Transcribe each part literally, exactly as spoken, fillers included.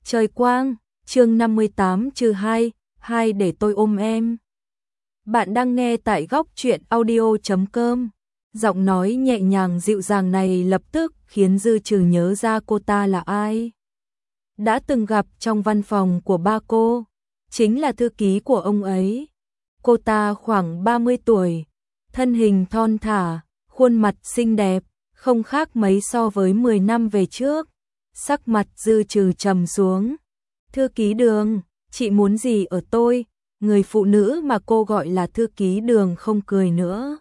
Trời quang, chương năm mươi tám trừ hai, hai để tôi ôm em. Bạn đang nghe tại góc truyện audio chấm com. Giọng nói nhẹ nhàng dịu dàng này lập tức khiến Dư Trừ nhớ ra cô ta là ai. Đã từng gặp trong văn phòng của ba cô, chính là thư ký của ông ấy. Cô ta khoảng ba mươi tuổi, thân hình thon thả, khuôn mặt xinh đẹp, không khác mấy so với mười năm về trước. Sắc mặt Dư Trừ trầm xuống. Thư ký Đường, chị muốn gì ở tôi? Người phụ nữ mà cô gọi là thư ký Đường không cười nữa.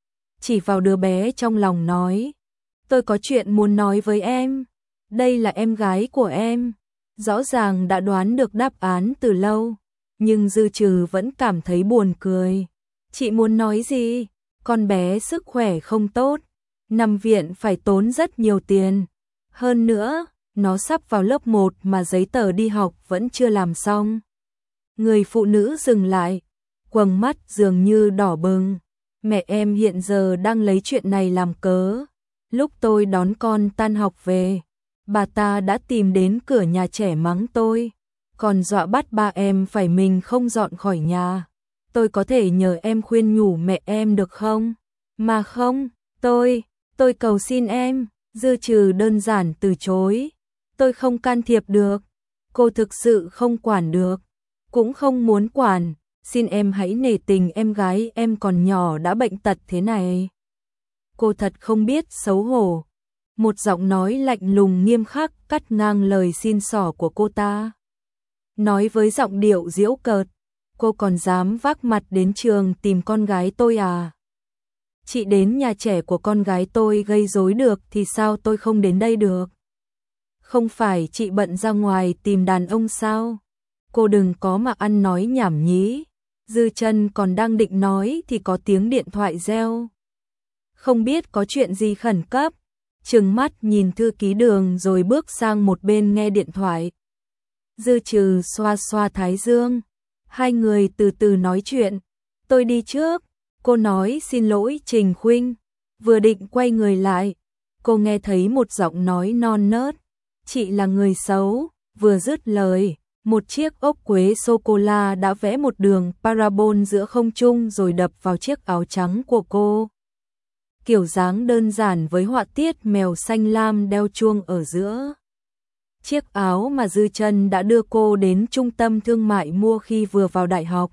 Chỉ vào đứa bé trong lòng nói, tôi có chuyện muốn nói với em. Đây là em gái của em. Rõ ràng đã đoán được đáp án từ lâu, nhưng Dư Trừ vẫn cảm thấy buồn cười. Chị muốn nói gì? Con bé sức khỏe không tốt, nằm viện phải tốn rất nhiều tiền. Hơn nữa, nó sắp vào lớp một mà giấy tờ đi học vẫn chưa làm xong. Người phụ nữ dừng lại, quầng mắt dường như đỏ bừng. Mẹ em hiện giờ đang lấy chuyện này làm cớ. Lúc tôi đón con tan học về, bà ta đã tìm đến cửa nhà trẻ mắng tôi, còn dọa bắt ba em phải mình không dọn khỏi nhà. Tôi có thể nhờ em khuyên nhủ mẹ em được không? Mà không, tôi, tôi cầu xin em. Dư Trừ đơn giản từ chối. Tôi không can thiệp được. Cô thực sự không quản được, cũng không muốn quản. Xin em hãy nể tình em gái em còn nhỏ đã bệnh tật thế này. Cô thật không biết xấu hổ. Một giọng nói lạnh lùng nghiêm khắc cắt ngang lời xin xỏ của cô ta. Nói với giọng điệu giễu cợt, cô còn dám vác mặt đến trường tìm con gái tôi à? Chị đến nhà trẻ của con gái tôi gây rối được thì sao tôi không đến đây được? Không phải chị bận ra ngoài tìm đàn ông sao? Cô đừng có mà ăn nói nhảm nhí. Dư Chân còn đang định nói thì có tiếng điện thoại reo. Không biết có chuyện gì khẩn cấp, trừng mắt nhìn thư ký Đường rồi bước sang một bên nghe điện thoại. Dư Trừ xoa xoa thái dương. Hai người từ từ nói chuyện. Tôi đi trước. Cô nói xin lỗi Trình Khuynh. Vừa định quay người lại, cô nghe thấy một giọng nói non nớt. Chị là người xấu. Vừa dứt lời, một chiếc ốc quế sô-cô-la đã vẽ một đường parabol giữa không trung rồi đập vào chiếc áo trắng của cô. Kiểu dáng đơn giản với họa tiết mèo xanh lam đeo chuông ở giữa. Chiếc áo mà Dư Chân đã đưa cô đến trung tâm thương mại mua khi vừa vào đại học.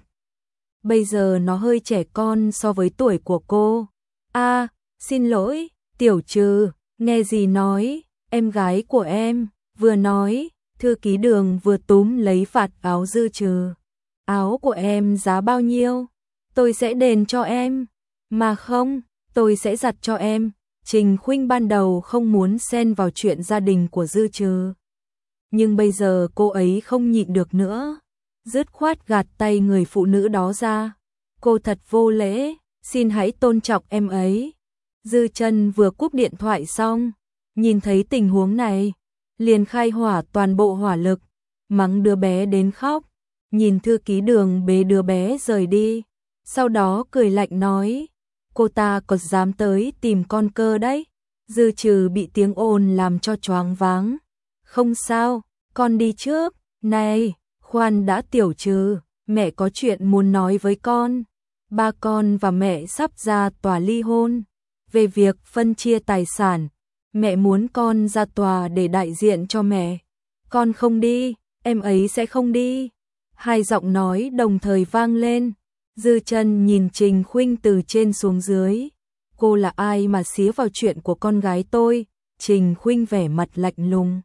Bây giờ nó hơi trẻ con so với tuổi của cô. A, à, xin lỗi, Tiểu Trừ, nghe gì nói, em gái của em. Vừa nói, thư ký Đường vừa túm lấy vạt áo Dư Trừ. Áo của em giá bao nhiêu? Tôi sẽ đền cho em. Mà không, tôi sẽ giặt cho em. Trình Khuynh ban đầu không muốn xen vào chuyện gia đình của Dư Trừ, nhưng bây giờ cô ấy không nhịn được nữa, dứt khoát gạt tay người phụ nữ đó ra. Cô thật vô lễ, xin hãy tôn trọng em ấy. Dư Chân vừa cúp điện thoại xong, nhìn thấy tình huống này, liền khai hỏa toàn bộ hỏa lực, mắng đứa bé đến khóc, nhìn thư ký Đường bế đứa bé rời đi, sau đó cười lạnh nói, cô ta còn dám tới tìm con cơ đấy. Dư Trừ bị tiếng ồn làm cho choáng váng. Không sao, con đi trước. Này, khoan đã Tiểu Trừ, mẹ có chuyện muốn nói với con. Ba con và mẹ sắp ra tòa ly hôn. Về việc phân chia tài sản, mẹ muốn con ra tòa để đại diện cho mẹ. Con không đi, em ấy sẽ không đi. Hai giọng nói đồng thời vang lên. Dư Chân nhìn Trình Khuynh từ trên xuống dưới. Cô là ai mà xía vào chuyện của con gái tôi? Trình Khuynh vẻ mặt lạnh lùng.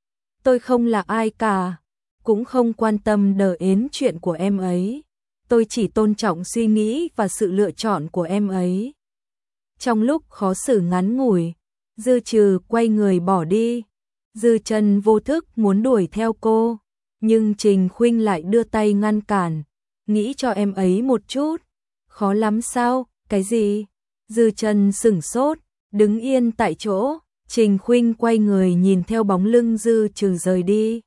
Tôi không là ai cả, cũng không quan tâm đờ ến chuyện của em ấy. Tôi chỉ tôn trọng suy nghĩ và sự lựa chọn của em ấy. Trong lúc khó xử ngắn ngủi, Dư Trừ quay người bỏ đi. Dư Chân vô thức muốn đuổi theo cô, nhưng Trình Khuynh lại đưa tay ngăn cản. Nghĩ cho em ấy một chút. Khó lắm sao? Cái gì? Dư Chân sửng sốt, đứng yên tại chỗ. Trình Khuynh quay người nhìn theo bóng lưng Dư Trừ rời đi,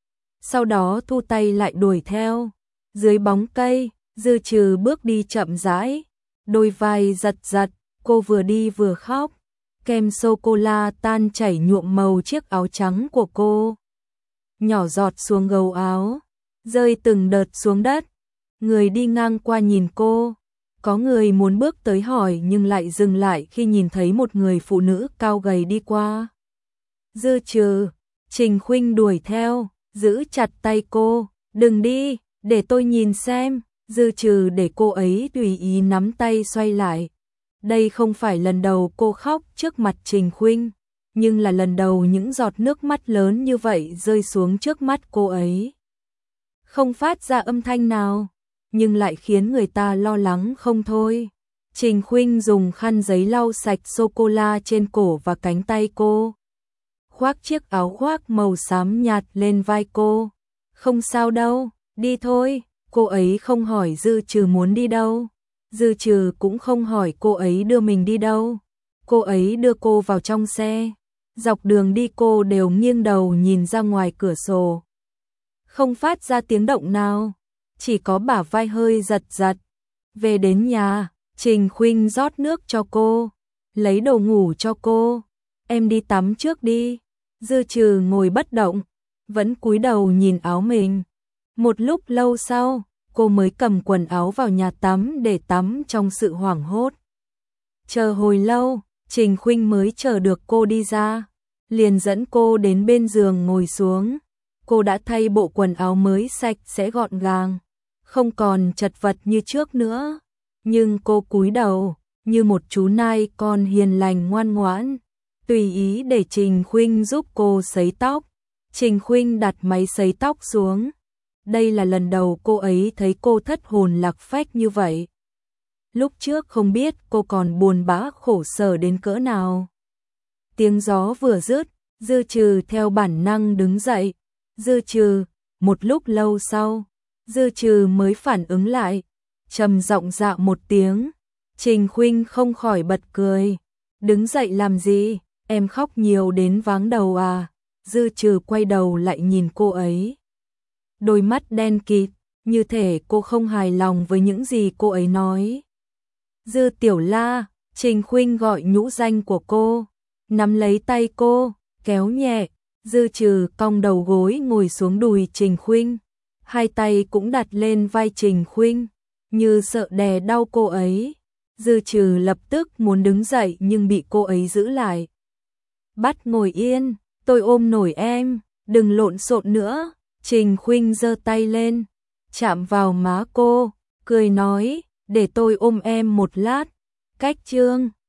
sau đó thu tay lại đuổi theo. Dưới bóng cây, Dư Trừ bước đi chậm rãi, đôi vai giật giật, cô vừa đi vừa khóc. Kem sô-cô-la tan chảy nhuộm màu chiếc áo trắng của cô. nhỏ giọt xuống gấu áo, rơi từng đợt xuống đất. Người đi ngang qua nhìn cô, có người muốn bước tới hỏi nhưng lại dừng lại khi nhìn thấy một người phụ nữ cao gầy đi qua. Dư Trừ, Trình Khuynh đuổi theo, giữ chặt tay cô, đừng đi, để tôi nhìn xem. Dư Trừ để cô ấy tùy ý nắm tay xoay lại. Đây không phải lần đầu cô khóc trước mặt Trình Khuynh, nhưng là lần đầu những giọt nước mắt lớn như vậy rơi xuống trước mắt cô ấy. Không phát ra âm thanh nào, nhưng lại khiến người ta lo lắng không thôi. Trình Khuynh dùng khăn giấy lau sạch sô-cô-la trên cổ và cánh tay cô. Khoác chiếc áo khoác màu xám nhạt lên vai cô. Không sao đâu, đi thôi. Cô ấy không hỏi Dư Trừ muốn đi đâu. Dư Trừ cũng không hỏi cô ấy đưa mình đi đâu. Cô ấy đưa cô vào trong xe. Dọc đường đi cô đều nghiêng đầu nhìn ra ngoài cửa sổ. Không phát ra tiếng động nào, chỉ có bả vai hơi giật giật. Về đến nhà, Trình Khuynh rót nước cho cô, lấy đồ ngủ cho cô. Em đi tắm trước đi. Dư Trừ ngồi bất động, vẫn cúi đầu nhìn áo mình. Một lúc lâu sau, cô mới cầm quần áo vào nhà tắm để tắm trong sự hoảng hốt. Chờ hồi lâu, Trình Khuynh mới chờ được cô đi ra, liền dẫn cô đến bên giường ngồi xuống. Cô đã thay bộ quần áo mới sạch sẽ gọn gàng, không còn chật vật như trước nữa. Nhưng cô cúi đầu, như một chú nai con hiền lành ngoan ngoãn, tùy ý để Trình Khuynh giúp cô sấy tóc. Trình Khuynh đặt máy sấy tóc xuống. Đây là lần đầu cô ấy thấy cô thất hồn lạc phách như vậy. Lúc trước không biết cô còn buồn bã khổ sở đến cỡ nào. Tiếng gió vừa dứt, Dư Trừ theo bản năng đứng dậy. Dư Trừ, một lúc lâu sau, Dư Trừ mới phản ứng lại, trầm giọng dạ một tiếng. Trình Khuynh không khỏi bật cười. Đứng dậy làm gì, em khóc nhiều đến váng đầu à? Dư Trừ quay đầu lại nhìn cô ấy. Đôi mắt đen kịt, như thể cô không hài lòng với những gì cô ấy nói. Dư Tiểu La, Trình Khuynh gọi nhũ danh của cô, nắm lấy tay cô, kéo nhẹ. Dư Trừ cong đầu gối ngồi xuống đùi Trình Khuynh, hai tay cũng đặt lên vai Trình Khuynh, như sợ đè đau cô ấy. Dư Trừ lập tức muốn đứng dậy nhưng bị cô ấy giữ lại. Bắt ngồi yên, tôi ôm nổi em, đừng lộn xộn nữa. Trình Khuynh giơ tay lên, chạm vào má cô, cười nói, để tôi ôm em một lát. Cách chương